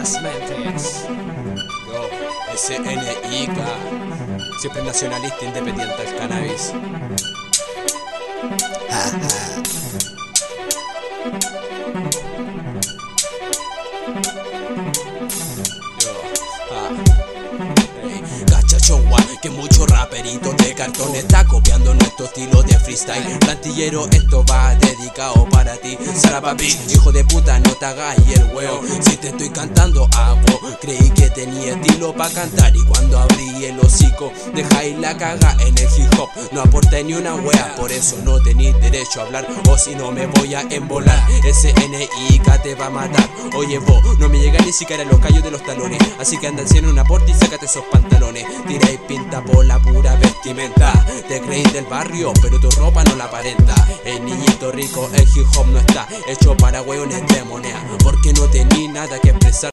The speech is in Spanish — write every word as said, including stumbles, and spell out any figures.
las mentes. Yo, S N I K, siempre nacionalista, independiente del cannabis. Ja, ja. Que mucho raperito de cartón está copiando nuestro estilo de freestyle. Plantillero, esto va dedicado para ti. Sara papi, hijo de puta, no te hagas el huevo. Si te estoy cantando a vos, creí que tenía estilo pa' cantar. Y cuando abrí el hocico, dejáis la caga en el hip hop. No aporté ni una wea, por eso no tenéis derecho a hablar. O si no me voy a embolar, S N I K te va a matar. Oye vos, no me llega ni siquiera a los callos de los talones. Así que anda al cielo una porta y sácate esos pantalones. Tiráis pinta por la pura vestimenta. Te creéis del barrio, pero tu ropa no la aparenta. El niñito rico, el hip hop no está hecho para hueones de moneda, porque no tenéis nada que expresar.